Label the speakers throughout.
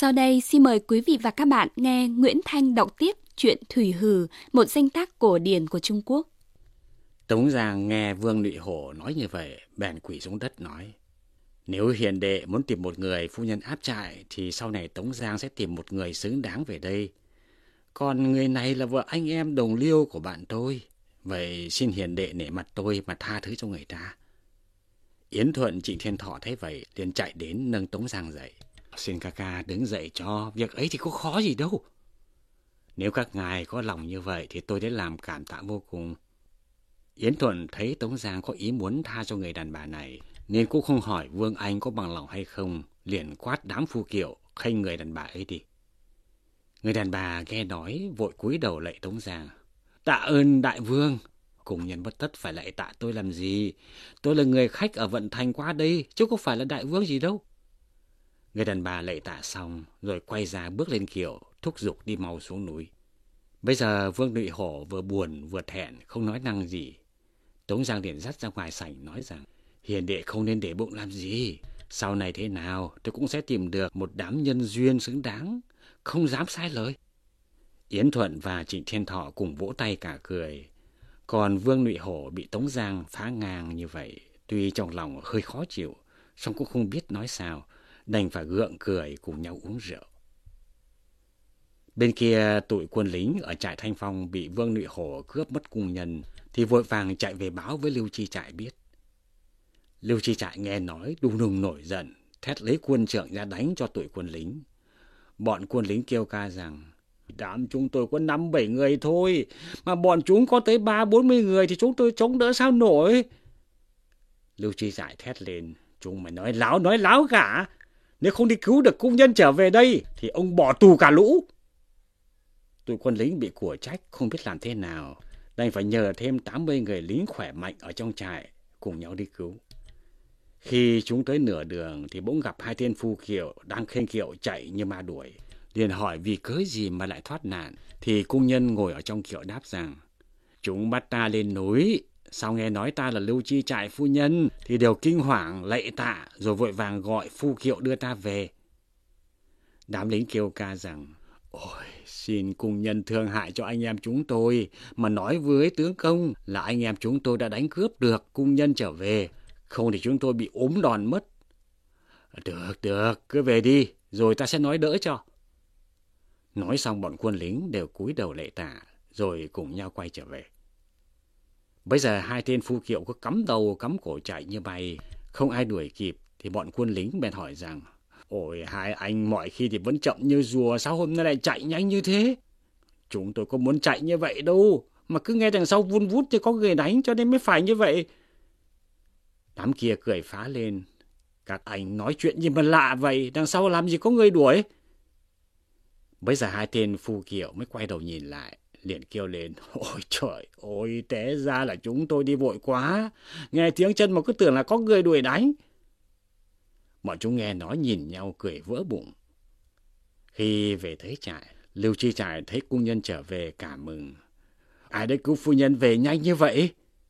Speaker 1: Sau đây xin mời quý vị và các bạn nghe Nguyễn Thanh đọc tiếp truyện Thủy Hử, một danh tác cổ điển của Trung Quốc.
Speaker 2: Tống Giang nghe Vương Nhụy Hổ nói như vậy, bèn quỳ xuống đất nói: Nếu hiền đệ muốn tìm một người phu nhân áp trại, thì sau này Tống Giang sẽ tìm một người xứng đáng về đây. Còn người này là vợ anh em đồng liêu của bạn tôi, vậy xin hiền đệ nể mặt tôi mà tha thứ cho người ta. Yến Thuận, Trịnh Thiên Thọ thấy vậy liền chạy đến nâng Tống Giang dậy. Xin ca ca đứng dậy cho, việc ấy thì có khó gì đâu. Nếu các ngài có lòng như vậy thì tôi đã làm cảm tạ vô cùng. Yến Thuận thấy Tống Giang có ý muốn tha cho người đàn bà này, nên cũng không hỏi Vương Anh có bằng lòng hay không, liền quát đám phu kiệu khênh người đàn bà ấy đi. Người đàn bà nghe nói vội cúi đầu lạy Tống Giang: Tạ ơn đại vương. Cùng nhân bất tất phải lạy tạ tôi làm gì? Tôi là người khách ở Vận Thành qua đây, chứ không phải là đại vương gì đâu. Người đàn bà lạy tạ xong rồi quay ra bước lên kiệu, thúc giục đi mau xuống núi. Bây giờ Vương Nhụy Hổ vừa buồn vừa thẹn, không nói năng gì. Tống Giang liền dắt ra ngoài sảnh nói rằng: Hiền đệ không nên để bụng làm gì. Sau này thế nào tôi cũng sẽ tìm được một đám nhân duyên xứng đáng, không dám sai lời. Yến Thuận và Trịnh Thiên Thọ cùng vỗ tay cả cười. Còn Vương Nhụy Hổ bị Tống Giang phá ngang như vậy, tuy trong lòng hơi khó chịu, song cũng không biết nói sao, đành phải gượng cười cùng nhau uống rượu. Bên kia tụi quân lính ở trại Thanh Phong bị Vương Nhụy Hổ cướp mất cung nhân, thì vội vàng chạy về báo với Lưu Chi Trại biết. Lưu Chi Trại nghe nói đùng đùng nổi giận, thét lấy quân trưởng ra đánh cho tụi quân lính. Bọn quân lính kêu ca rằng: Đám chúng tôi có 5-7 người thôi, mà bọn chúng có tới 30-40 người thì chúng tôi chống đỡ sao nổi. Lưu Chi Trại thét lên: Chúng mày nói láo cả. Nếu không đi cứu được cung nhân trở về đây thì ông bỏ tù cả lũ. Tụi quân lính bị của trách không biết làm thế nào, đành phải nhờ thêm 80 người lính khỏe mạnh ở trong trại cùng nhau đi cứu. Khi chúng tới nửa đường thì bỗng gặp 2 tên phu kiệu đang khênh kiệu chạy như ma đuổi. Liền hỏi vì cớ gì mà lại thoát nạn, thì cung nhân ngồi ở trong kiệu đáp rằng: Chúng bắt ta lên núi, sau nghe nói ta là Lưu Chi Trại phu nhân thì đều kinh hoàng lạy tạ, rồi vội vàng gọi phu kiệu đưa ta về. Đám lính kêu ca rằng: Ôi, xin cung nhân thương hại cho anh em chúng tôi, mà nói với tướng công là anh em chúng tôi đã đánh cướp được cung nhân trở về, không thì chúng tôi bị ốm đòn mất. Được, cứ về đi, rồi ta sẽ nói đỡ cho. Nói xong bọn quân lính đều cúi đầu lạy tạ, rồi cùng nhau quay trở về. Bây giờ 2 tên phu kiệu cứ cắm đầu cắm cổ chạy như bay, không ai đuổi kịp, thì bọn quân lính bèn hỏi rằng: Ôi, 2 anh mọi khi thì vẫn chậm như rùa, sao hôm nay lại chạy nhanh như thế? Chúng tôi có muốn chạy như vậy đâu, mà cứ nghe đằng sau vun vút thì có người đánh cho nên mới phải như vậy. Đám kia cười phá lên: Các anh nói chuyện gì mà lạ vậy, đằng sau làm gì có người đuổi? Bây giờ 2 tên phu kiệu mới quay đầu nhìn lại, liền kêu lên: Ôi trời ơi, té ra là chúng tôi đi vội quá, nghe tiếng chân mà cứ tưởng là có người đuổi đánh. Bọn chúng nghe nói nhìn nhau cười vỡ bụng. Khi về tới trại, Lưu Chi Trại thấy cung nhân trở về cảm mừng: Ai đã cứu phu nhân về nhanh như vậy?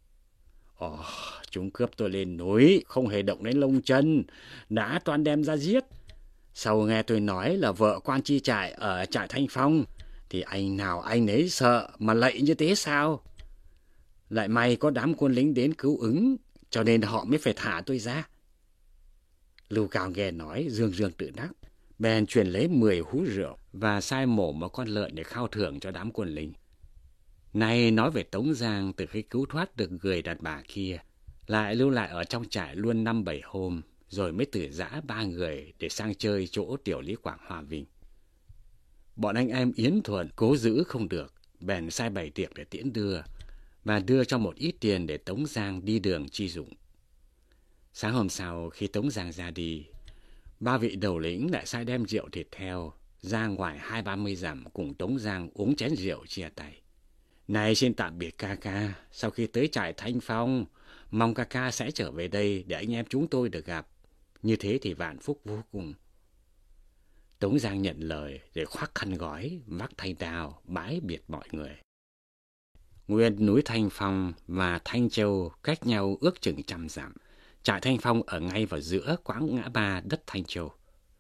Speaker 2: Chúng cướp tôi lên núi, không hề động đến lông chân, đã toàn đem ra giết. Sau nghe tôi nói là vợ quan Chi Trại ở trại Thanh Phong, thì anh nào anh ấy sợ mà lạy như thế sao? Lại may có đám quân lính đến cứu ứng, cho nên họ mới phải thả tôi ra. Lưu Cao nghe nói dương dương tự đắc, bèn truyền lấy 10 hũ rượu và sai mổ một con lợn để khao thưởng cho đám quân lính. Nay nói về Tống Giang từ khi cứu thoát được người đàn bà kia, lại lưu lại ở trong trại luôn 5-7 hôm, rồi mới từ giã 3 người để sang chơi chỗ tiểu lý quảng Hòa Vinh. Bọn anh em Yến Thuận cố giữ không được, bèn sai bày tiệc để tiễn đưa, và đưa cho một ít tiền để Tống Giang đi đường chi dụng. Sáng hôm sau khi Tống Giang ra đi, 3 vị đầu lĩnh lại sai đem rượu thịt theo ra ngoài 20-30 dặm cùng Tống Giang uống chén rượu chia tay. Này xin tạm biệt ca ca, sau khi tới trại Thanh Phong, mong ca ca sẽ trở về đây để anh em chúng tôi được gặp. Như thế thì vạn phúc vô cùng. Tống Giang nhận lời rồi khoác khăn gói, vác thanh đao, bái biệt mọi người. Nguyên núi Thanh Phong và Thanh Châu cách nhau ước chừng 100 dặm. Trại Thanh Phong ở ngay vào giữa quãng ngã ba đất Thanh Châu.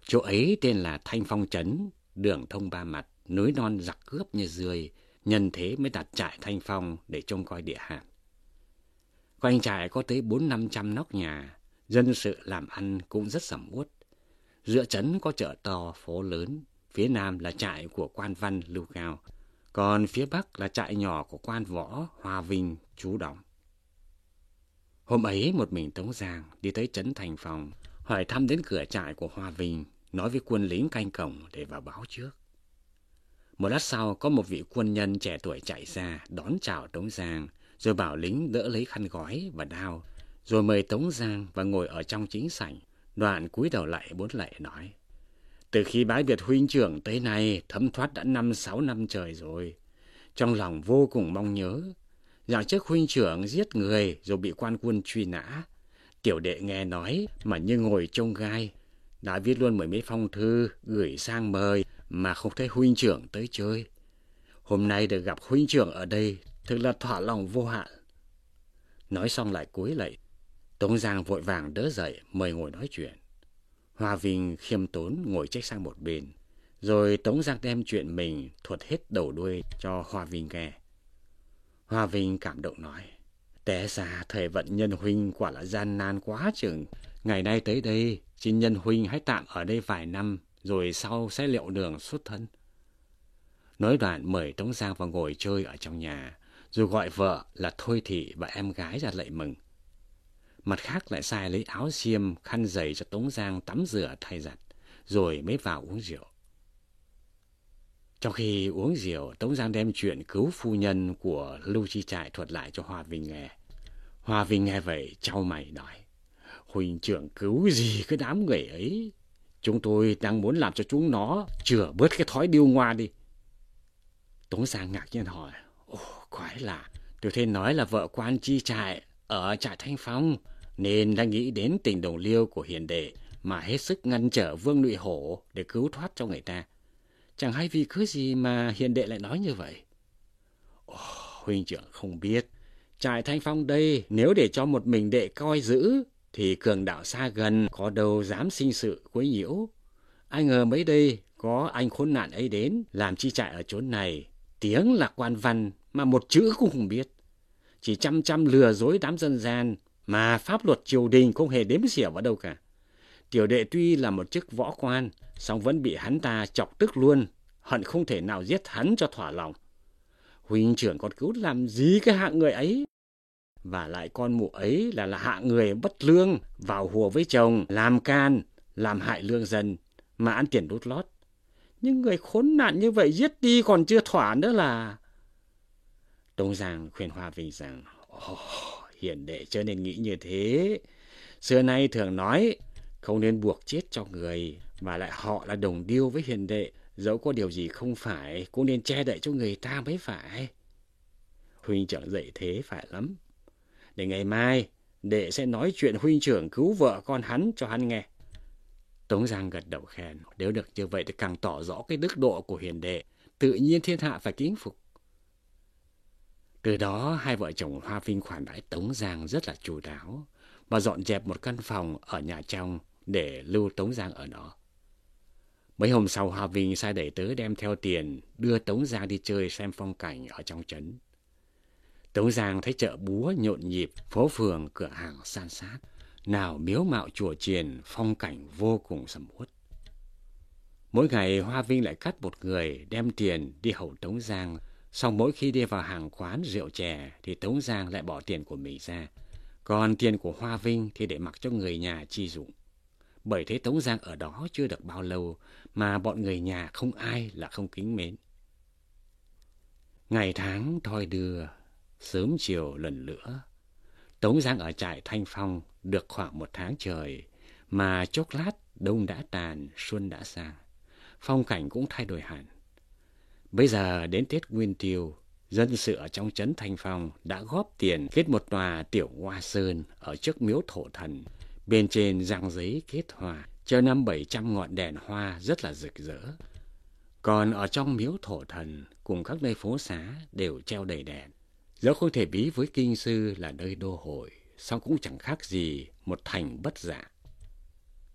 Speaker 2: Chỗ ấy tên là Thanh Phong Trấn, đường thông ba mặt, núi non giặc cướp như rươi, nhân thế mới đặt trại Thanh Phong để trông coi địa hạt. Quanh trại có tới 400-500 nóc nhà, dân sự làm ăn cũng rất sầm uất. Giữa trấn có chợ to, phố lớn, phía nam là trại của quan văn Lưu Cao, còn phía bắc là trại nhỏ của quan võ Hoa Vinh trú đóng. Hôm ấy một mình Tống Giang đi tới trấn Thanh Phong, hỏi thăm đến cửa trại của Hoa Vinh, nói với quân lính canh cổng để vào báo trước. Một lát sau có một vị quân nhân trẻ tuổi chạy ra đón chào Tống Giang, rồi bảo lính đỡ lấy khăn gói và đao, rồi mời Tống Giang và ngồi ở trong chính sảnh. Đoạn cúi đầu lại 4 lạy nói: từ khi bái biệt huynh trưởng tới nay, thấm thoát đã 5-6 năm trời rồi. Trong lòng vô cùng mong nhớ. Dạo trước huynh trưởng giết người rồi bị quan quân truy nã. Tiểu đệ nghe nói mà như ngồi chông gai. Đã viết luôn 10 mấy phong thư gửi sang mời mà không thấy huynh trưởng tới chơi. Hôm nay được gặp huynh trưởng ở đây thực là thỏa lòng vô hạn. Nói xong lại cúi lạy. Tống Giang vội vàng đỡ dậy mời ngồi nói chuyện. Hoa Vinh khiêm tốn ngồi trách sang một bên, rồi Tống Giang đem chuyện mình thuật hết đầu đuôi cho Hoa Vinh nghe. Hoa Vinh cảm động nói: té ra thời vận nhân huynh quả là gian nan quá chừng. Ngày nay tới đây, xin nhân huynh hãy tạm ở đây vài năm, rồi sau sẽ liệu đường xuất thân. Nói đoạn mời Tống Giang vào ngồi chơi ở trong nhà, rồi gọi vợ là Thôi Thị và em gái ra lạy mừng. Mặt khác lại sai lấy áo xiêm, khăn giày cho Tống Giang tắm rửa thay giặt, rồi mới vào uống rượu. Trong khi uống rượu, Tống Giang đem chuyện cứu phu nhân của Lưu Chi Trại thuật lại cho Hoa Vinh nghe. Hoa Vinh nghe vậy chau mày nói: huynh trưởng cứu gì cái đám người ấy? Chúng tôi đang muốn làm cho chúng nó chữa bớt cái thói điêu ngoa đi. Tống Giang ngạc nhiên hỏi: ồ, quái lạ, tôi thấy nói là vợ quan Chi Trại ở trại Thanh Phong, nên đã nghĩ đến tình đồng liêu của hiền đệ mà hết sức ngăn trở Vương Nhụy Hổ để cứu thoát cho người ta. Chẳng hay vì cớ gì mà hiền đệ lại nói như vậy. Ồ, huynh trưởng không biết, trại Thanh Phong đây nếu để cho một mình đệ coi giữ thì cường đạo xa gần có đâu dám sinh sự quấy nhiễu. Ai ngờ mấy đây có anh khốn nạn ấy đến làm chi trại ở chốn này, tiếng là quan văn mà một chữ cũng không biết, chỉ chăm lừa dối đám dân gian mà pháp luật triều đình không hề đếm xỉa vào đâu cả. Tiểu đệ tuy là một chức võ quan, song vẫn bị hắn ta chọc tức luôn, hận không thể nào giết hắn cho thỏa lòng. Huynh trưởng còn cứu làm gì cái hạng người ấy? Và lại con mụ ấy là hạng người bất lương, vào hùa với chồng, làm can, làm hại lương dân, mà ăn tiền đút lót. Nhưng người khốn nạn như vậy giết đi còn chưa thỏa nữa là... Tống Giang khuyên Hoa Vinh rằng: hiền đệ chớ nên nghĩ như thế. Xưa nay thường nói không nên buộc chết cho người, và lại họ là đồng điêu với hiền đệ, dẫu có điều gì không phải cũng nên che đậy cho người ta mới phải. Huynh trưởng dạy thế phải lắm. Để ngày mai đệ sẽ nói chuyện huynh trưởng cứu vợ con hắn cho hắn nghe. Tống Giang gật đầu khen: nếu được như vậy thì càng tỏ rõ cái đức độ của hiền đệ, tự nhiên thiên hạ phải kính phục. Từ đó hai vợ chồng Hoa Vinh khoản đãi Tống Giang rất là chu đáo và dọn dẹp một căn phòng ở nhà trong để lưu Tống Giang ở đó. Mấy hôm sau, Hoa Vinh sai đẩy tớ đem theo tiền đưa Tống Giang đi chơi xem phong cảnh ở trong trấn. Tống Giang thấy chợ búa nhộn nhịp, phố phường cửa hàng san sát, nào miếu mạo chùa chiền, phong cảnh vô cùng sầm uất. Mỗi ngày Hoa Vinh lại cắt một người đem tiền đi hầu Tống Giang. Xong mỗi khi đi vào hàng quán rượu chè thì Tống Giang lại bỏ tiền của mình ra, còn tiền của Hoa Vinh thì để mặc cho người nhà chi dụng. Bởi thế Tống Giang ở đó chưa được bao lâu mà bọn người nhà không ai là không kính mến. Ngày tháng thoi đưa, sớm chiều lần lữa. Tống Giang ở trại Thanh Phong được khoảng 1 tháng trời, mà chốc lát đông đã tàn, xuân đã sang, phong cảnh cũng thay đổi hẳn. Bây giờ đến Tết Nguyên Tiêu, dân sự ở trong trấn Thanh Phong đã góp tiền kết một tòa tiểu hoa sơn ở trước miếu thổ thần. Bên trên răng giấy kết hoa, treo 500-700 ngọn đèn hoa rất là rực rỡ. Còn ở trong miếu thổ thần cùng các nơi phố xá đều treo đầy đèn. Dẫu không thể ví với Kinh Sư là nơi đô hội, song cũng chẳng khác gì một thành bất dạ.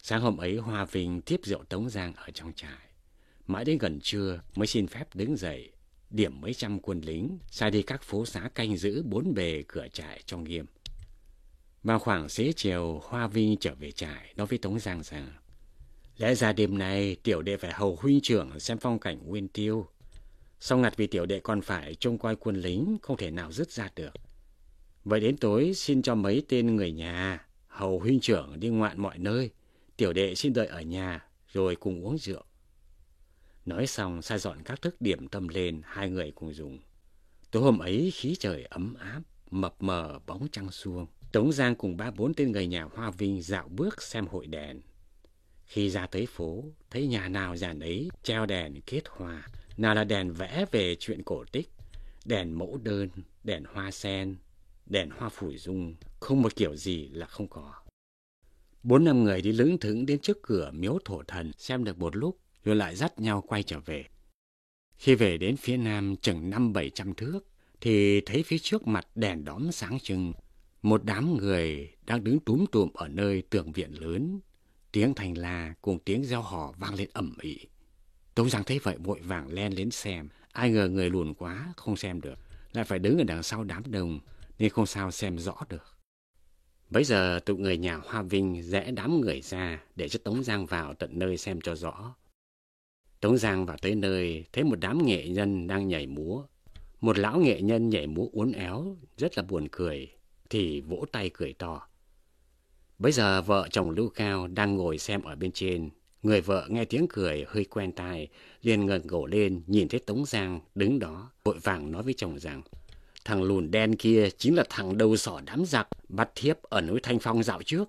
Speaker 2: Sáng hôm ấy Hoa Vinh tiếp rượu Tống Giang ở trong trại. Mãi đến gần trưa mới xin phép đứng dậy, điểm mấy trăm quân lính, sai đi các phố xá canh giữ bốn bề cửa trại cho nghiêm. Vào khoảng xế chiều, Hoa Vinh trở về trại, nói với Tống Giang rằng: lẽ ra đêm nay tiểu đệ phải hầu huynh trưởng xem phong cảnh Nguyên Tiêu. Sau ngặt vì tiểu đệ còn phải trông coi quân lính, không thể nào dứt ra được. Vậy đến tối xin cho mấy tên người nhà hầu huynh trưởng đi ngoạn mọi nơi, tiểu đệ xin đợi ở nhà rồi cùng uống rượu. Nói xong sai dọn các thức điểm tâm lên, hai người cùng dùng. Tối hôm ấy khí trời ấm áp, mập mờ bóng trăng suông. Tống Giang cùng 3-4 tên người nhà Hoa Vinh dạo bước xem hội đèn. Khi ra tới phố, thấy nhà nào dàn ấy treo đèn kết hoa, nào là đèn vẽ về chuyện cổ tích, đèn mẫu đơn, đèn hoa sen, đèn hoa phủi dung, không một kiểu gì là không có. 4-5 người đi lững thững đến trước cửa miếu thổ thần xem được một lúc, rồi lại dắt nhau quay trở về. Khi về đến phía nam chừng 500-700 thước, thì thấy phía trước mặt đèn đóm sáng trưng. Một đám người đang đứng túm tụm ở nơi tường viện lớn. Tiếng thanh la cùng tiếng reo hò vang lên ầm ĩ. Tống Giang thấy vậy vội vàng len đến xem. Ai ngờ người lùn quá không xem được, lại phải đứng ở đằng sau đám đông nên không sao xem rõ được. Bấy giờ tụi người nhà Hoa Vinh rẽ đám người ra để cho Tống Giang vào tận nơi xem cho rõ. Tống Giang vào tới nơi thấy một đám nghệ nhân đang nhảy múa. Một lão nghệ nhân nhảy múa uốn éo rất là buồn cười, thì vỗ tay cười to. Bấy giờ vợ chồng Lưu Cao đang ngồi xem ở bên trên. Người vợ nghe tiếng cười hơi quen tai, liền ngẩng cổ lên nhìn thấy Tống Giang đứng đó, vội vàng nói với chồng rằng: thằng lùn đen kia chính là thằng đầu sỏ đám giặc bắt thiếp ở núi Thanh Phong dạo trước.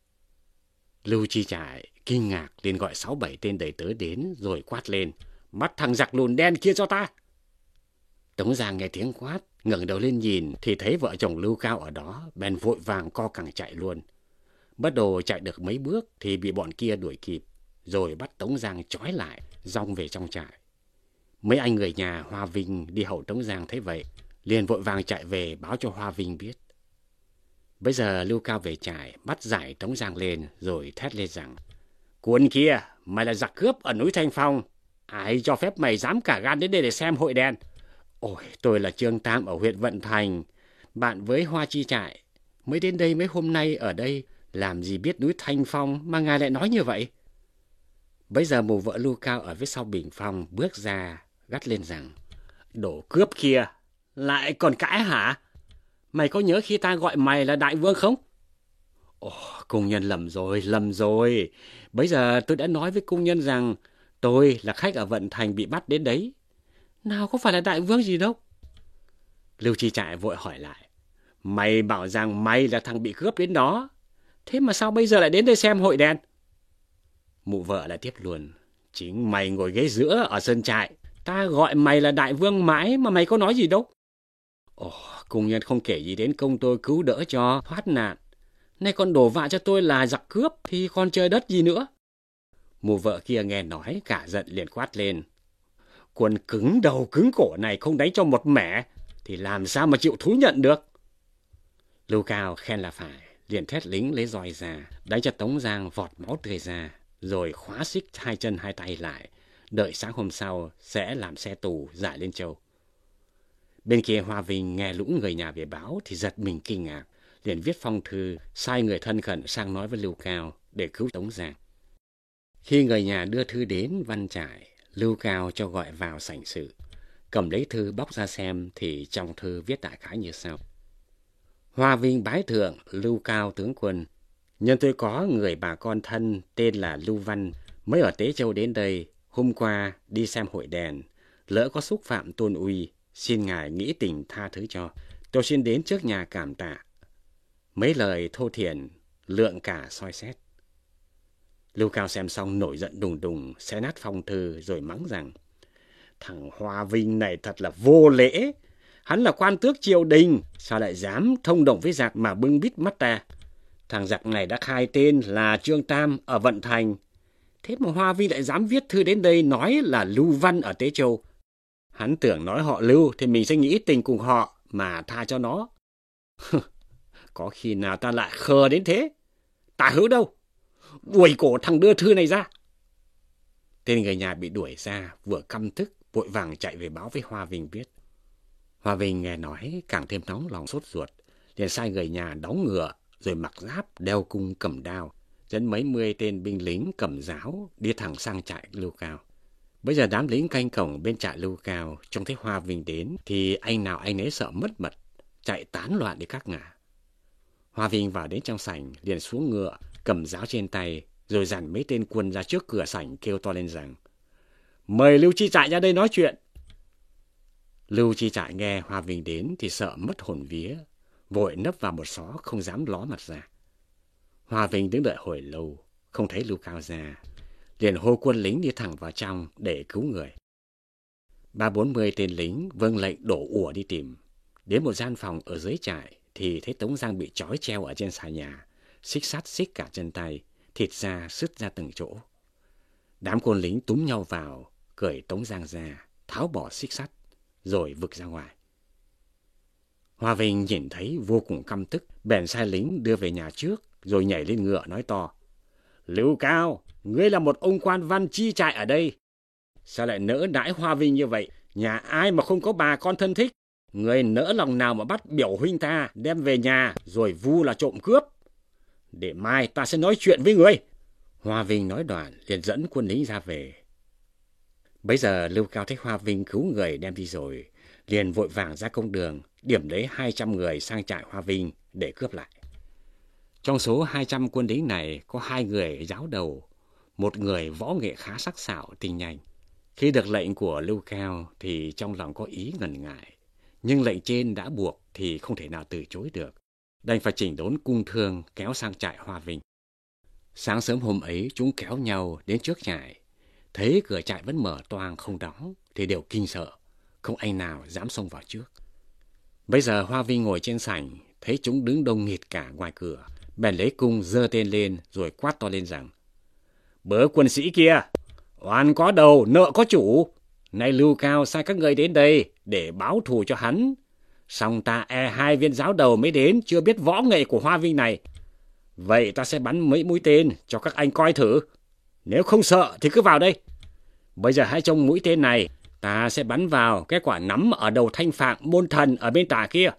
Speaker 2: Lưu Chi Trại kinh ngạc liền gọi 6-7 tên đầy tớ đến rồi quát lên: bắt thằng giặc lùn đen kia cho ta. Tống Giang nghe tiếng quát, ngẩng đầu lên nhìn thì thấy vợ chồng Lưu Cao ở đó, bèn vội vàng co cẳng chạy luôn. Bắt đầu chạy được mấy bước thì bị bọn kia đuổi kịp, rồi bắt Tống Giang trói lại, dong về trong trại. Mấy anh người nhà Hoa Vinh đi hầu Tống Giang thấy vậy, liền vội vàng chạy về báo cho Hoa Vinh biết. Bây giờ Lưu Cao về trại, bắt giải Tống Giang lên rồi thét lên rằng: quân kia, mày là giặc cướp ở núi Thanh Phong, ai cho phép mày dám cả gan đến đây để xem hội đèn? Ôi, tôi là Trương Tam ở huyện Vận Thành, bạn với Hoa Chi Trại, mới đến đây mấy hôm nay ở đây, làm gì biết núi Thanh Phong mà ngài lại nói như vậy? Bây giờ mụ vợ Lưu Cao ở phía sau bình phong bước ra, gắt lên rằng: đồ cướp kia, lại còn cãi hả? Mày có nhớ khi ta gọi mày là đại vương không? Ồ, cung nhân lầm rồi. Bây giờ tôi đã nói với cung nhân rằng tôi là khách ở Vận Thành bị bắt đến đấy. Nào có phải là đại vương gì đâu. Lưu Chi Trại vội hỏi lại: mày bảo rằng mày là thằng bị cướp đến đó, thế mà sao bây giờ lại đến đây xem hội đèn? Mụ vợ lại tiếp luôn: chính mày ngồi ghế giữa ở sân trại, ta gọi mày là đại vương mãi mà mày có nói gì đâu. Ồ, cung nhân không kể gì đến công tôi cứu đỡ cho thoát nạn, nay còn đổ vạ cho tôi là giặc cướp thì còn trời đất gì nữa. Mụ vợ kia nghe nói cả giận liền quát lên: quân cứng đầu cứng cổ này không đánh cho một mẻ thì làm sao mà chịu thú nhận được. Lưu Cao khen là phải, liền thét lính lấy roi ra đánh cho Tống Giang vọt máu tươi ra, rồi khóa xích hai chân hai tay lại, đợi sáng hôm sau sẽ làm xe tù giải lên Châu. Bên kia Hoa Vinh nghe lũ người nhà về báo thì giật mình kinh ngạc, liền viết phong thư sai người thân khẩn sang nói với Lưu Cao để cứu Tống Giang. Khi người nhà đưa thư đến văn trại, Lưu Cao cho gọi vào sảnh sự, cầm lấy thư bóc ra xem thì trong thư viết đại khái như sau: Hoa Vinh bái thượng Lưu Cao tướng quân, nhân tôi có người bà con thân tên là Lưu Văn mới ở Tế Châu đến đây, hôm qua đi xem hội đèn, lỡ có xúc phạm tôn uy, xin ngài nghĩ tình tha thứ cho. Tôi xin đến trước nhà cảm tạ. Mấy lời thô thiển, lượng cả soi xét. Lưu Cao xem xong nổi giận đùng đùng, xé nát phong thư rồi mắng rằng: thằng Hoa Vinh này thật là vô lễ. Hắn là quan tước triều đình, sao lại dám thông đồng với giặc mà bưng bít mắt ta? Thằng giặc này đã khai tên là Trương Tam ở Vận Thành, thế mà Hoa Vinh lại dám viết thư đến đây nói là Lưu Văn ở Tế Châu. Hắn tưởng nói họ Lưu thì mình sẽ nghĩ tình cùng họ mà tha cho nó. Có khi nào ta lại khờ đến thế? Tả hữu đâu? đuổi cổ thằng đưa thư này ra. Tên người nhà bị đuổi ra, vừa căm tức, vội vàng chạy về báo với Hoa Vinh biết. Hoa Vinh nghe nói càng thêm nóng lòng sốt ruột, liền sai người nhà đóng ngựa, rồi mặc giáp, đeo cung cầm đao, dẫn mấy mươi tên binh lính cầm giáo đi thẳng sang trại Lưu Cao. Bây giờ đám lính canh cổng bên trại Lưu Cao trông thấy Hoa Vinh đến thì anh nào anh ấy sợ mất mật, chạy tán loạn đi các ngả. Hoa Vinh vào đến trong sảnh, liền xuống ngựa, cầm giáo trên tay, rồi dàn mấy tên quân ra trước cửa sảnh kêu to lên rằng: mời Lưu Chi Trại ra đây nói chuyện. Lưu Chi Trại nghe Hoa Vinh đến thì sợ mất hồn vía, vội nấp vào một xó không dám ló mặt ra. Hoa Vinh đứng đợi hồi lâu, không thấy Lưu Cao ra, liền hô quân lính đi thẳng vào trong để cứu người. 30-40 tên lính vâng lệnh đổ ùa đi tìm. Đến một gian phòng ở dưới trại thì thấy Tống Giang bị trói treo ở trên xà nhà, xích sắt xích cả chân tay, thịt da sứt ra từng chỗ. Đám quân lính túm nhau vào, cởi Tống Giang ra, tháo bỏ xích sắt, rồi vực ra ngoài. Hoa Vinh nhìn thấy vô cùng căm tức, bèn sai lính đưa về nhà trước, rồi nhảy lên ngựa nói to: Lưu Cao, ngươi là một ông quan văn chi trại ở đây, sao lại nỡ đãi Hoa Vinh như vậy? Nhà ai mà không có bà con thân thích? Ngươi nỡ lòng nào mà bắt biểu huynh ta đem về nhà rồi vu là trộm cướp? Để mai ta sẽ nói chuyện với ngươi. Hoa Vinh nói đoạn liền dẫn quân lính ra về. Bấy giờ Lưu Cao thấy Hoa Vinh cứu người đem đi rồi, liền vội vàng ra công đường, điểm lấy 200 người sang trại Hoa Vinh để cướp lại. Trong số 200 quân lính này có 2 người giáo đầu, một người võ nghệ khá sắc sảo tinh nhanh. Khi được lệnh của Lưu Cao thì trong lòng có ý ngần ngại, nhưng lệnh trên đã buộc thì không thể nào từ chối được, đành phải chỉnh đốn cung thương kéo sang trại Hoa Vinh. Sáng sớm hôm ấy chúng kéo nhau đến trước trại, thấy cửa trại vẫn mở toang không đóng thì đều kinh sợ, không anh nào dám xông vào trước. Bây giờ Hoa Vinh ngồi trên sảnh, thấy chúng đứng đông nghịt cả ngoài cửa, bèn lấy cung giơ tên lên rồi quát to lên rằng: Bớ quân sĩ kia, oan có đầu nợ có chủ, nay Lưu Cao sai các người đến đây để báo thù cho hắn, song ta e 2 viên giáo đầu mới đến chưa biết võ nghệ của Hoa Vinh này. Vậy ta sẽ bắn mấy mũi tên cho các anh coi thử, nếu không sợ thì cứ vào đây. Bây giờ hãy trông mũi tên này, ta sẽ bắn vào cái quả nắm ở đầu thanh phạng môn thần ở bên tả kia.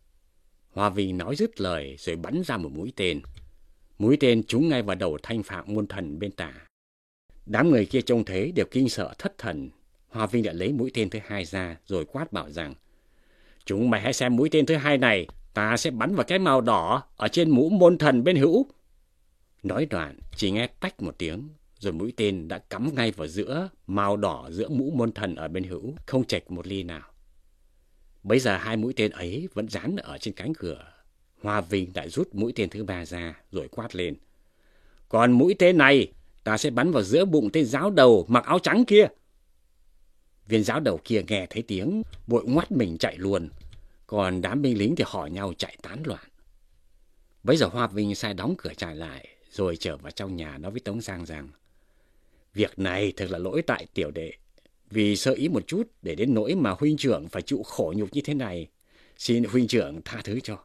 Speaker 2: Hoa Vinh nói dứt lời rồi bắn ra một mũi tên. Mũi tên trúng ngay vào đầu thanh phạng môn thần bên tả. Đám người kia trông thấy đều kinh sợ thất thần. Hoa Vinh đã lấy mũi tên thứ 2 ra rồi quát bảo rằng: Chúng mày hãy xem mũi tên thứ 2 này, ta sẽ bắn vào cái màu đỏ ở trên mũ môn thần bên hữu. Nói đoạn chỉ nghe tách một tiếng, rồi mũi tên đã cắm ngay vào giữa màu đỏ giữa mũ môn thần ở bên hữu, không chệch một ly nào. Bấy giờ 2 mũi tên ấy vẫn dán ở trên cánh cửa. Hoa Vinh đã rút mũi tên thứ 3 ra rồi quát lên: Còn mũi tên này ta sẽ bắn vào giữa bụng tên giáo đầu mặc áo trắng kia. Viên giáo đầu kia nghe thấy tiếng, vội ngoắt mình chạy luôn, còn đám binh lính thì hò nhau chạy tán loạn. Bấy giờ Hoa Vinh sai đóng cửa trại lại, rồi trở vào trong nhà nói với Tống Giang rằng: Việc này thật là lỗi tại tiểu đệ, vì sơ ý một chút để đến nỗi mà huynh trưởng phải chịu khổ nhục như thế này, xin huynh trưởng tha thứ cho.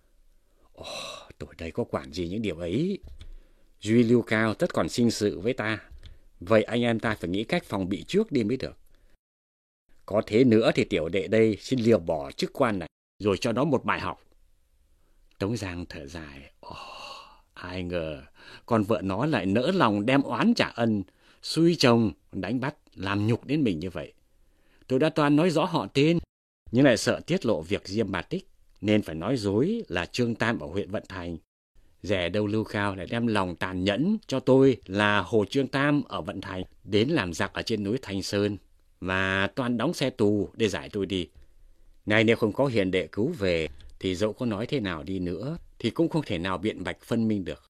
Speaker 2: Tuổi đây có quản gì những điều ấy. Duy Lưu Cao tất còn sinh sự với ta, vậy anh em ta phải nghĩ cách phòng bị trước đi mới được. Có thế nữa thì tiểu đệ đây xin liều bỏ chức quan này, rồi cho nó một bài học. Tống Giang thở dài: Ai ngờ con vợ nó lại nỡ lòng đem oán trả ân, xui chồng đánh bắt làm nhục đến mình như vậy. Tôi đã toan nói rõ họ tên, nhưng lại sợ tiết lộ việc Diêm Bà Tích, nên phải nói dối là Trương Tam ở huyện Vận Thành. Dè đâu Lưu Cao lại đem lòng tàn nhẫn cho tôi là Hồ Trương Tam ở Vận Thành đến làm giặc ở trên núi Thanh Sơn, và toan đóng xe tù để giải tôi đi. Này nếu không có hiền đệ cứu về thì dẫu có nói thế nào đi nữa thì cũng không thể nào biện bạch phân minh được.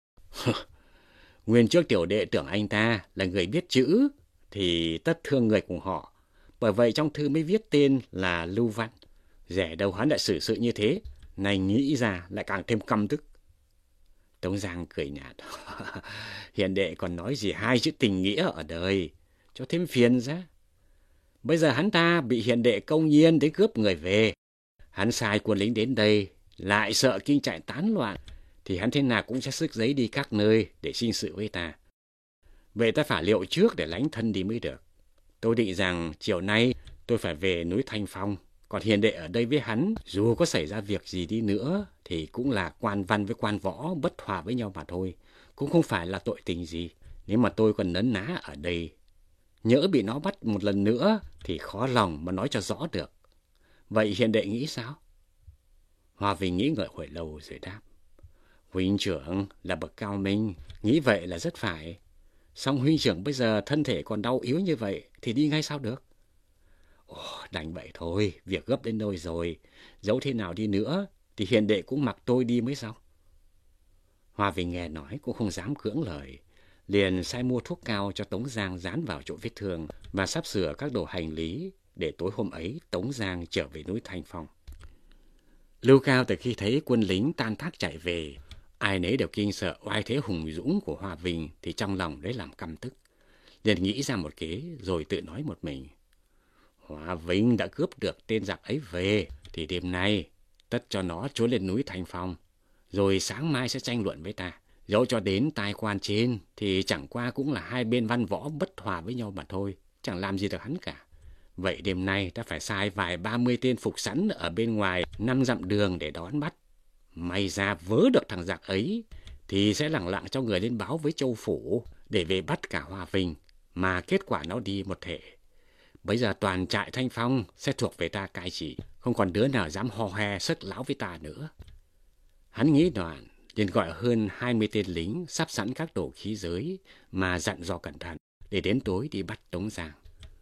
Speaker 2: Nguyên trước tiểu đệ tưởng anh ta là người biết chữ thì tất thương người cùng họ, bởi vậy trong thư mới viết tên là Lưu Văn. Dè đâu hắn lại xử sự như thế, này nghĩ ra lại càng thêm căm tức. Tống Giang cười nhạt: Hiền đệ còn nói gì 2 chữ tình nghĩa ở đời, cho thêm phiền ra. Bây giờ hắn ta bị hiền đệ công nhiên đến cướp người về, hắn sai quân lính đến đây lại sợ kinh trại tán loạn, thì hắn thế nào cũng sẽ sức giấy đi các nơi để sinh sự với ta. Vậy ta phải liệu trước để lánh thân đi mới được. Tôi định rằng chiều nay tôi phải về núi Thanh Phong, còn hiền đệ ở đây với hắn, dù có xảy ra việc gì đi nữa thì cũng là quan văn với quan võ bất hòa với nhau mà thôi, cũng không phải là tội tình gì. Nếu mà tôi còn nấn ná ở đây, nhỡ bị nó bắt một lần nữa thì khó lòng mà nói cho rõ được. Vậy hiền đệ nghĩ sao? Hoa Vinh nghĩ ngợi hồi lâu rồi đáp. Huynh trưởng là bậc cao minh, nghĩ vậy là rất phải. Song huynh trưởng bây giờ thân thể còn đau yếu như vậy thì đi ngay sao được? Đành vậy thôi, việc gấp đến nơi rồi. Dẫu thế nào đi nữa thì hiền đệ cũng mặc tôi đi mới sao? Hoa Vinh nghe nói cũng không dám cưỡng lời, liền sai mua thuốc cao cho Tống Giang dán vào chỗ vết thương và sắp sửa các đồ hành lý để tối hôm ấy Tống Giang trở về núi Thanh Phong. Lưu Cao từ khi thấy quân lính tan tác chạy về, ai nấy đều kinh sợ oai thế hùng dũng của Hoa Vinh thì trong lòng lấy làm căm tức. Liền nghĩ ra một kế rồi tự nói một mình. Hoa Vinh đã cướp được tên giặc ấy về thì đêm nay tất cho nó trốn lên núi Thanh Phong, rồi sáng mai sẽ tranh luận với ta. Dẫu cho đến tai quan trên thì chẳng qua cũng là hai bên văn võ bất hòa với nhau mà thôi, chẳng làm gì được hắn cả. Vậy đêm nay ta phải sai vài 30 tên phục sẵn ở bên ngoài 5 dặm đường để đón bắt. May ra vớ được thằng giặc ấy thì sẽ lẳng lặng cho người lên báo với Châu Phủ để về bắt cả Hoa Vinh, mà kết quả nó đi một thể. Bây giờ toàn trại Thanh Phong sẽ thuộc về ta cai trị, không còn đứa nào dám ho he sức láo với ta nữa. Hắn nghĩ đoạn, liền gọi hơn 20 tên lính sắp sẵn các đồ khí giới mà dặn dò cẩn thận để đến tối đi bắt Tống Giang.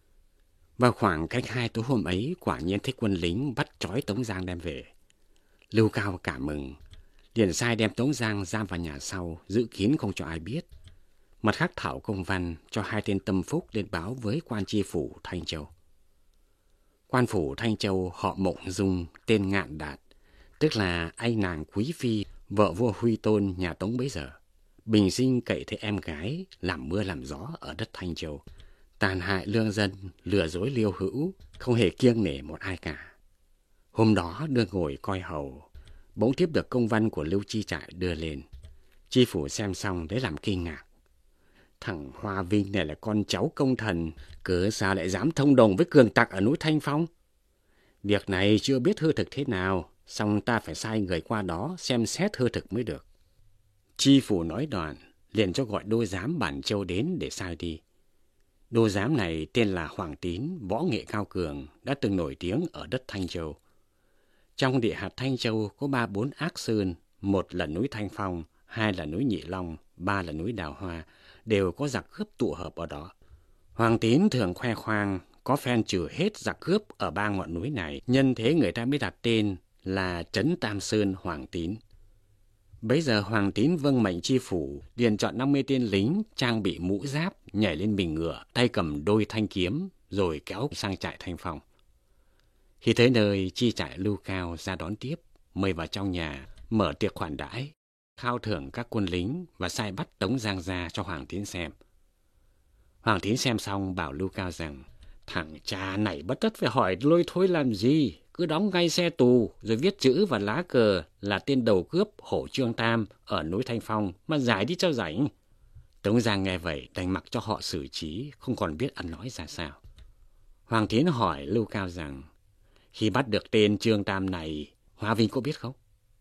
Speaker 2: Vào khoảng cách 2 tối hôm ấy, quả nhiên thấy quân lính bắt trói Tống Giang đem về. Lưu Cao cảm mừng, liền sai đem Tống Giang giam vào nhà sau, giữ kín không cho ai biết. Mặt khác thảo công văn cho 2 tên tâm phúc lên báo với quan tri phủ Thanh Châu. Quan phủ Thanh Châu họ Mộng Dung, tên Ngạn Đạt, tức là anh nàng quý phi, vợ vua Huy Tôn nhà Tống bấy giờ. Bình sinh cậy thấy em gái làm mưa làm gió ở đất Thanh Châu, tàn hại lương dân, lừa dối liêu hữu, không hề kiêng nể một ai cả. Hôm đó đưa ngồi coi hầu, bỗng tiếp được công văn của Lưu Chi Trại đưa lên. Chi phủ xem xong đấy làm kinh ngạc. Thằng Hoa Vinh này là con cháu công thần, cớ sao lại dám thông đồng với cường tặc ở núi Thanh Phong? Việc này chưa biết hư thực thế nào, song ta phải sai người qua đó xem xét hư thực mới được. Chi phủ nói đoạn, liền cho gọi đô giám Bản Châu đến để sai đi. Đô giám này tên là Hoàng Tín, võ nghệ cao cường, đã từng nổi tiếng ở đất Thanh Châu. Trong địa hạt Thanh Châu có 3-4 ác sơn, 1 là núi Thanh Phong, 2 là núi Nhị Long, 3 là núi Đào Hoa, đều có giặc cướp tụ hợp ở đó. Hoàng Tín thường khoe khoang có phen trừ hết giặc cướp ở 3 ngọn núi này, nhân thế người ta mới đặt tên là Trấn Tam Sơn Hoàng Tín. Bấy giờ Hoàng Tín vâng mệnh chi phủ, liền chọn 50 tên lính trang bị mũ giáp, nhảy lên mình ngựa, tay cầm đôi thanh kiếm, rồi kéo sang trại Thanh Phong. Khi tới nơi, chi trại Lưu Cao ra đón tiếp, mời vào trong nhà, mở tiệc khoản đãi, khao thưởng các quân lính và sai bắt Tống Giang ra cho Hoàng Tín xem. Hoàng Tín xem xong bảo Lưu Cao rằng, thằng cha này bất tất phải hỏi lôi thôi làm gì, cứ đóng ngay xe tù rồi viết chữ và lá cờ là tên đầu cướp Hổ Trương Tam ở núi Thanh Phong mà giải đi cho rảnh. Tống Giang nghe vậy đành mặc cho họ xử trí, không còn biết ăn nói ra sao. Hoàng Tín hỏi Lưu Cao rằng, khi bắt được tên Trương Tam này, Hoa Vinh có biết không?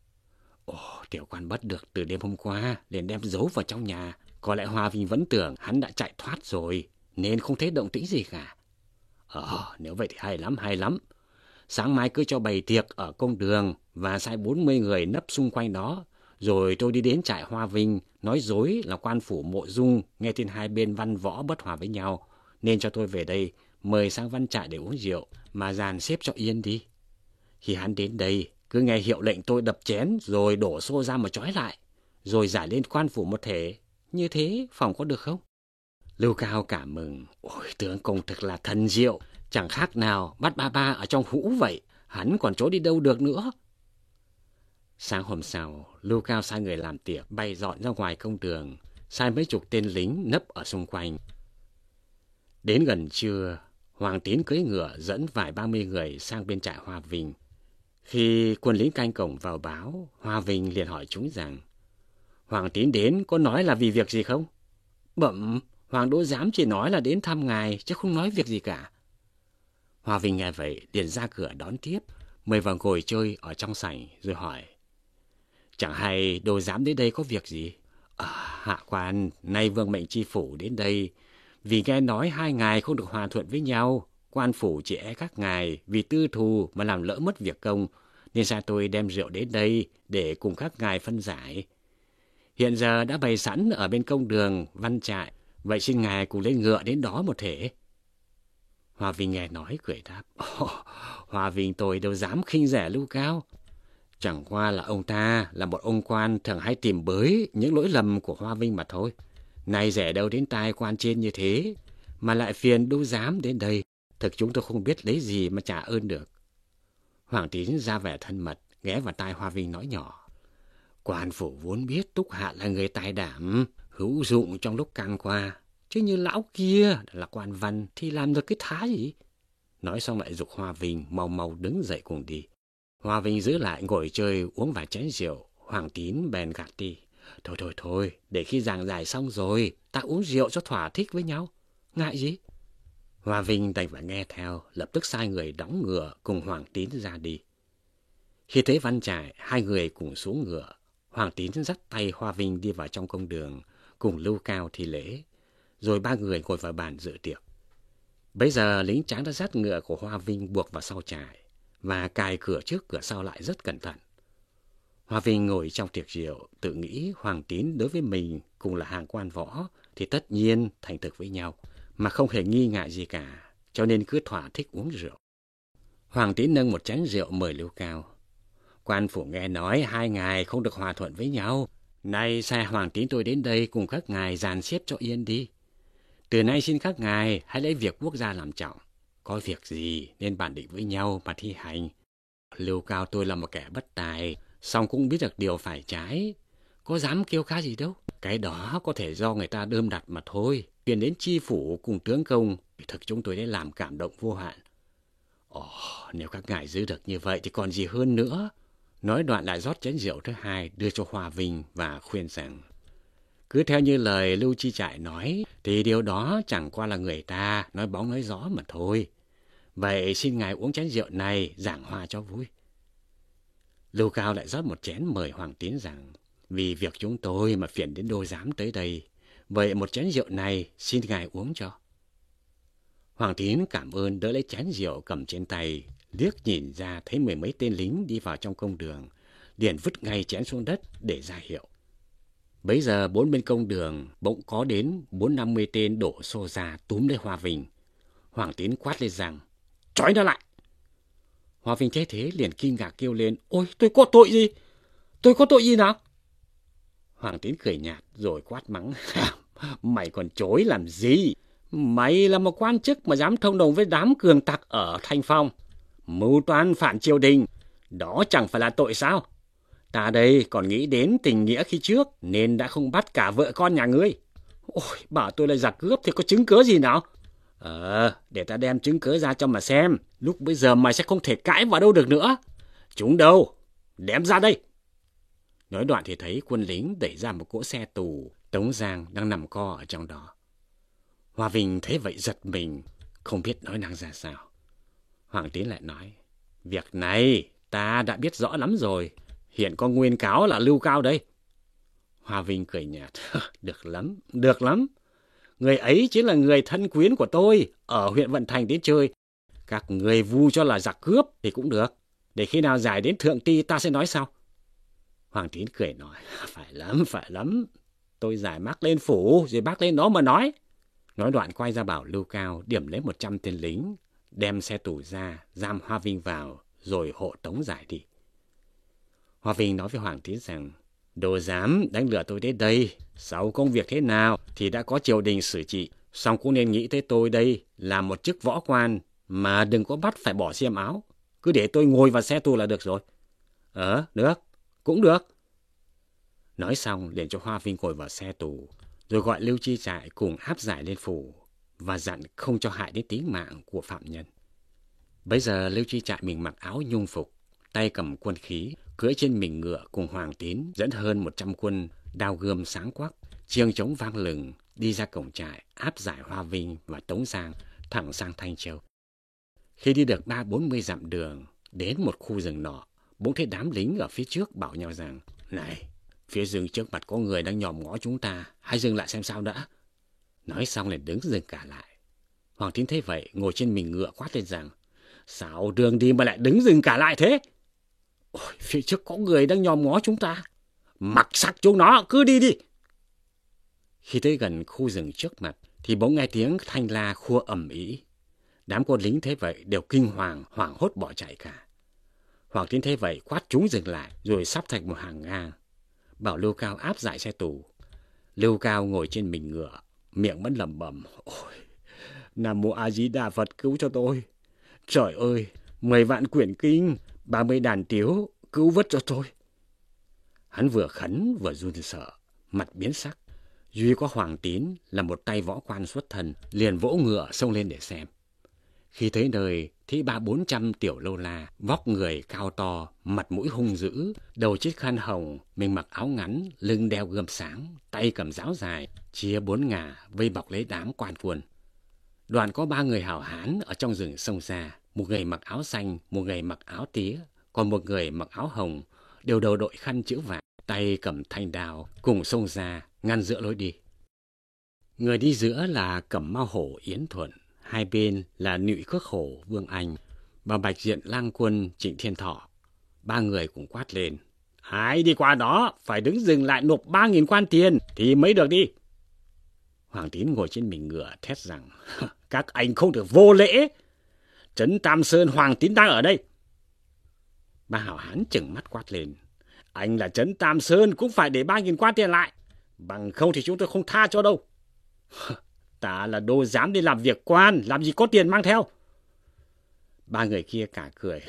Speaker 2: Tiểu quan bắt được từ đêm hôm qua, liền đem giấu vào trong nhà. Có lẽ Hoa Vinh vẫn tưởng hắn đã chạy thoát rồi, nên không thấy động tĩnh gì cả. Nếu vậy thì hay lắm. Sáng mai cứ cho bày tiệc ở công đường và sai 40 người nấp xung quanh đó. Rồi tôi đi đến trại Hoa Vinh, nói dối là quan phủ Mộ Dung, nghe tin hai bên văn võ bất hòa với nhau, nên cho tôi về đây, mời sang văn trại để uống rượu, mà dàn xếp cho yên đi. Khi hắn đến đây, cứ nghe hiệu lệnh tôi đập chén, rồi đổ xô ra mà trói lại, rồi giải lên quan phủ một thể. Như thế, phòng có được không? Lưu Cao cảm mừng. Tướng công thật là thần diệu, chẳng khác nào bắt ba ở trong hũ vậy, hắn còn trốn đi đâu được nữa. Sáng hôm sau, Lưu Cao sai người làm tiệc, bày dọn ra ngoài công đường, sai mấy chục tên lính nấp ở xung quanh. Đến gần trưa, Hoàng Tín cưỡi ngựa dẫn vài 30 người sang bên trại Hoa Vinh. Khi quân lính canh cổng vào báo, Hoa Vinh liền hỏi chúng rằng, Hoàng Tín đến có nói là vì việc gì không? Bẩm, Hoàng Đỗ Giám chỉ nói là đến thăm ngài, chứ không nói việc gì cả. Hoa Vinh nghe vậy, liền ra cửa đón tiếp, mời vào ngồi chơi ở trong sảnh, rồi hỏi. Chẳng hay Đỗ Giám đến đây có việc gì? Hạ quan, nay vương mệnh tri phủ đến đây, vì nghe nói hai ngài không được hòa thuận với nhau. Quan phủ chỉ e các ngài vì tư thù mà làm lỡ mất việc công, nên sai tôi đem rượu đến đây để cùng các ngài phân giải. Hiện giờ đã bày sẵn ở bên công đường, văn trại, vậy xin ngài cùng lên ngựa đến đó một thể. Hoa Vinh nghe nói cười đáp. Hoa Vinh tôi đâu dám khinh rẻ Lưu Cao. Chẳng qua là ông ta là một ông quan thường hay tìm bới những lỗi lầm của Hoa Vinh mà thôi. Nay rẻ đâu đến tai quan trên như thế, mà lại phiền Đỗ Giám đến đây. Thực chúng tôi không biết lấy gì mà trả ơn được. Hoàng Tín ra vẻ thân mật, ghé vào tai Hoa Vinh nói nhỏ. Quan phủ vốn biết Túc Hạ là người tài đảm, hữu dụng trong lúc căng qua. Chứ như lão kia là quan văn thì làm được cái thá gì? Nói xong lại giục Hoa Vinh mau mau đứng dậy cùng đi. Hoa Vinh giữ lại ngồi chơi uống vài chén rượu. Hoàng Tín bèn gạt đi. Thôi, để khi giảng giải xong rồi, ta uống rượu cho thỏa thích với nhau. Ngại gì? Hoa Vinh đành phải nghe theo, lập tức sai người đóng ngựa cùng Hoàng Tín ra đi. Khi thấy văn trại, hai người cùng xuống ngựa. Hoàng Tín dắt tay Hoa Vinh đi vào trong công đường, cùng Lưu Cao thi lễ. Rồi ba người ngồi vào bàn dự tiệc. Bấy giờ lính tráng đã dắt ngựa của Hoa Vinh buộc vào sau trại và cài cửa trước cửa sau lại rất cẩn thận. Hoa Vinh ngồi trong tiệc rượu, tự nghĩ Hoàng Tín đối với mình cùng là hàng quan võ thì tất nhiên thành thực với nhau, mà không hề nghi ngại gì cả, cho nên cứ thỏa thích uống rượu. Hoàng Tín nâng một chén rượu mời Lưu Cao. Quan phủ nghe nói hai ngài không được hòa thuận với nhau, nay sai Hoàng Tín tôi đến đây cùng các ngài dàn xếp cho yên đi. Từ nay xin các ngài hãy lấy việc quốc gia làm trọng, có việc gì nên bàn định với nhau mà thi hành. Lưu Cao tôi là một kẻ bất tài, song cũng biết được điều phải trái, có dám kêu khá gì đâu. Cái đó có thể do người ta đơm đặt mà thôi. Truyền đến tri phủ cùng tướng công, thực chúng tôi đã làm cảm động vô hạn. Nếu các ngài giữ được như vậy thì còn gì hơn nữa. Nói đoạn lại rót chén rượu thứ hai đưa cho Hoa Vinh và khuyên rằng cứ theo như lời Lưu Chi Trại nói thì điều đó chẳng qua là người ta nói bóng nói gió mà thôi. Vậy xin ngài uống chén rượu này giảng hòa cho vui. Lưu Cao lại rót một chén mời Hoàng Tín rằng vì việc chúng tôi mà phiền đến Đô Giám tới đây, vậy một chén rượu này xin ngài uống cho. Hoàng Tín cảm ơn đỡ lấy chén rượu cầm trên tay, liếc nhìn ra thấy mười mấy tên lính đi vào trong công đường, liền vứt ngay chén xuống đất để ra hiệu. Bấy giờ bốn bên công đường bỗng có đến 40-50 tên đổ xô ra túm lấy Hoa Vinh. Hoàng Tín quát lên rằng trói nó lại. Hoa Vinh thấy thế liền kinh ngạc kêu lên: Ôi, tôi có tội gì? Tôi có tội gì nào? Hoàng Tín cười nhạt rồi quát mắng: Mày còn chối làm gì? Mày là một quan chức mà dám thông đồng với đám cường tặc ở Thanh Phong, mưu toan phản triều đình, đó chẳng phải là tội sao? Ta đây còn nghĩ đến tình nghĩa khi trước nên đã không bắt cả vợ con nhà ngươi. Ôi, bảo tôi là giặc cướp thì có chứng cớ gì nào? Để ta đem chứng cớ ra cho mà xem. Lúc bây giờ mày sẽ không thể cãi vào đâu được nữa. Chúng đâu? Đem ra đây. Nói đoạn thì thấy quân lính đẩy ra một cỗ xe tù, Tống Giang đang nằm co ở trong đó. Hoa Vinh thấy vậy giật mình, không biết nói năng ra sao. Hoàng Tín lại nói: Việc này ta đã biết rõ lắm rồi. Hiện có nguyên cáo là Lưu Cao đây. Hoa Vinh cười nhạt: Được lắm. Người ấy chính là người thân quyến của tôi ở huyện Vận Thành đến chơi. Các người vu cho là giặc cướp thì cũng được. Để khi nào giải đến thượng ti ta sẽ nói sau. Hoàng Tín cười nói: Phải lắm. Tôi giải bác lên phủ rồi bác lên đó mà nói. Nói đoạn quay ra bảo Lưu Cao điểm lấy 100 tên lính, đem xe tù ra, giam Hoa Vinh vào, rồi hộ tống giải đi. Hoa Vinh nói với Hoàng Tín rằng: Đồ dám đánh lừa tôi đến đây, sau công việc thế nào thì đã có triều đình xử trị, song cũng nên nghĩ tới tôi đây là một chức võ quan, mà đừng có bắt phải bỏ xiêm áo, cứ để tôi ngồi vào xe tù là được rồi. Được, cũng được. Nói xong liền cho Hoa Vinh ngồi vào xe tù, rồi gọi Lưu Chi Trại cùng áp giải lên phủ và dặn không cho hại đến tính mạng của phạm nhân. Bấy giờ Lưu Chi Trại mình mặc áo nhung phục, tay cầm quân khí, cưỡi trên mình ngựa cùng Hoàng Tín dẫn hơn 100 quân đao gươm sáng quắc, chiêng trống vang lừng, đi ra cổng trại, áp giải Hoa Vinh và Tống Giang thẳng sang Thanh Châu. Khi đi được 30-40 dặm đường, đến một khu rừng nọ, bỗng thấy đám lính ở phía trước bảo nhau rằng: "Này, phía rừng trước mặt có người đang nhòm ngó chúng ta, hãy dừng lại xem sao đã." Nói xong liền đứng dừng cả lại. Hoàng Tín thấy vậy, ngồi trên mình ngựa quát lên rằng: "Sao đường đi mà lại đứng dừng cả lại thế? Ôi, phía trước có người đang nhòm ngó chúng ta. Mặc xác chúng nó, cứ đi đi." Khi tới gần khu rừng trước mặt thì bỗng nghe tiếng thanh la khua ầm ĩ. Đám quân lính thấy vậy đều kinh hoàng, hoảng hốt bỏ chạy cả. Hoàng Tín thấy vậy quát chúng dừng lại, rồi sắp thành một hàng ngang, bảo Lưu Cao áp giải xe tù. Lưu Cao ngồi trên mình ngựa, miệng vẫn lẩm bẩm: "Ôi, Nam Mô A Di Đà Phật cứu cho tôi. Trời ơi, 10 vạn quyển kinh, 30 đàn tiếu, cứu vớt cho tôi." Hắn vừa khấn vừa run sợ, mặt biến sắc. Duy có Hoàng Tín là một tay võ quan xuất thân, liền vỗ ngựa xông lên để xem. Khi tới nơi, thấy 300-400 tiểu lâu la, vóc người cao to, mặt mũi hung dữ, đầu chiếc khăn hồng, mình mặc áo ngắn, lưng đeo gươm sáng, tay cầm giáo dài, chia 4 ngả vây bọc lấy đám quan quân. Đoàn có 3 người hảo hán ở trong rừng xông ra, một người mặc áo xanh, một người mặc áo tía, còn một người mặc áo hồng, đều đầu đội khăn chữ vàng, tay cầm thanh đao, cùng xông ra ngăn giữa lối đi. Người đi giữa là Cẩm Mao Hổ Yến Thuận, hai bên là Nụy Khước Hổ Vương Anh và Bạch Diện Lang Quân Trịnh Thiên Thọ. 3 người cùng quát lên: "Ai đi qua đó phải đứng dừng lại nộp 3.000 quan tiền thì mới được đi." Hoàng Tín ngồi trên mình ngựa thét rằng: "Các anh không được vô lễ. Trấn Tam Sơn Hoàng Tín đang ở đây." 3 hảo hán chừng mắt quát lên: "Anh là Trấn Tam Sơn cũng phải để 3.000 quan tiền lại, bằng không thì chúng tôi không tha cho đâu." "Ta là đô giám đi làm việc quan, làm gì có tiền mang theo." 3 người kia cả cười: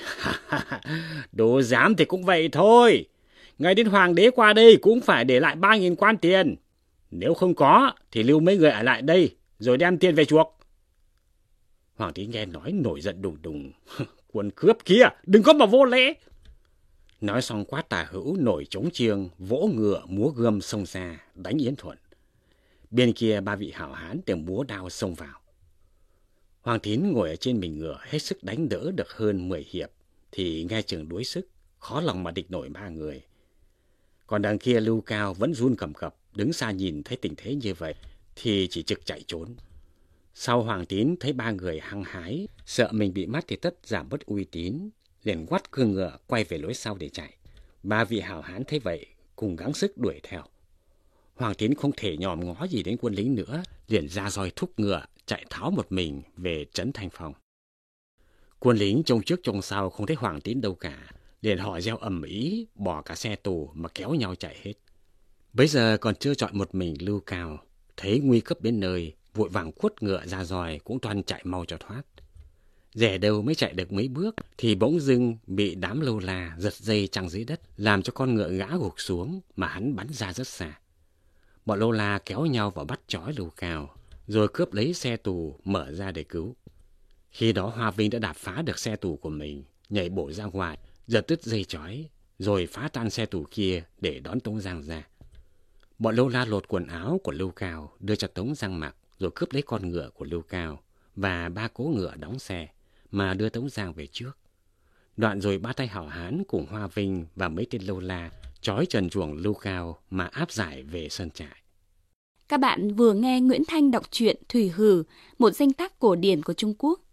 Speaker 2: "Đô giám thì cũng vậy thôi. Ngày đến hoàng đế qua đây cũng phải để lại 3.000 quan tiền. Nếu không có thì lưu mấy người ở lại đây rồi đem tiền về chuộc." Hoàng Tín nghe nói nổi giận đùng đùng: "Quân cướp kia, đừng có mà vô lễ." Nói xong quát Tả Hữu nổi trống chiêng, vỗ ngựa múa gươm xông ra đánh Yến Thuận. Bên kia 3 vị hảo hán đều múa đao xông vào. Hoàng Tín ngồi ở trên mình ngựa hết sức đánh đỡ được hơn 10 hiệp thì nghe chừng đuối sức, khó lòng mà địch nổi 3 người. Còn đằng kia Lưu Cao vẫn run cầm cập, đứng xa nhìn thấy tình thế như vậy thì chỉ trực chạy trốn. Sau Hoàng Tín thấy 3 người hăng hái, sợ mình bị bắt thì tất giảm mất uy tín, liền quắt cương ngựa quay về lối sau để chạy. 3 vị hảo hán thấy vậy cùng gắng sức đuổi theo. Hoàng Tín không thể nhòm ngó gì đến quân lính nữa, liền ra roi thúc ngựa chạy tháo một mình về trấn Thanh Phong. Quân lính trông trước trông sau không thấy Hoàng Tín đâu cả, liền hò reo ầm ĩ, bỏ cả xe tù mà kéo nhau chạy hết. Bấy giờ còn chưa chọn một mình Lưu Cao, thấy nguy cấp đến nơi, vội vàng quất ngựa ra roi cũng toan chạy mau cho thoát. Rẻ đâu mới chạy được mấy bước thì bỗng dưng bị đám lâu la giật dây chằng dưới đất, làm cho con ngựa ngã gục xuống mà hắn bắn ra rất xa. Bọn lâu la kéo nhau vào bắt trói Lưu Cao, rồi cướp lấy xe tù mở ra để cứu. Khi đó Hoa Vinh đã đạp phá được xe tù của mình, nhảy bổ ra ngoài, giật đứt dây trói, rồi phá tan xe tù kia để đón Tống Giang ra. Bọn lâu la lột quần áo của Lưu Cao đưa cho Tống Giang mặc, rồi cướp lấy con ngựa của Lưu Cao và 3 cỗ ngựa đóng xe mà đưa Tống Giang về trước. Đoạn rồi 3 tay hảo hán cùng Hoa Vinh và mấy tên lâu la trói trần chuồng Lưu Cao mà áp giải về sơn trại.
Speaker 1: Các bạn vừa nghe Nguyễn Thanh đọc truyện Thủy Hử, một danh tác cổ điển của Trung Quốc.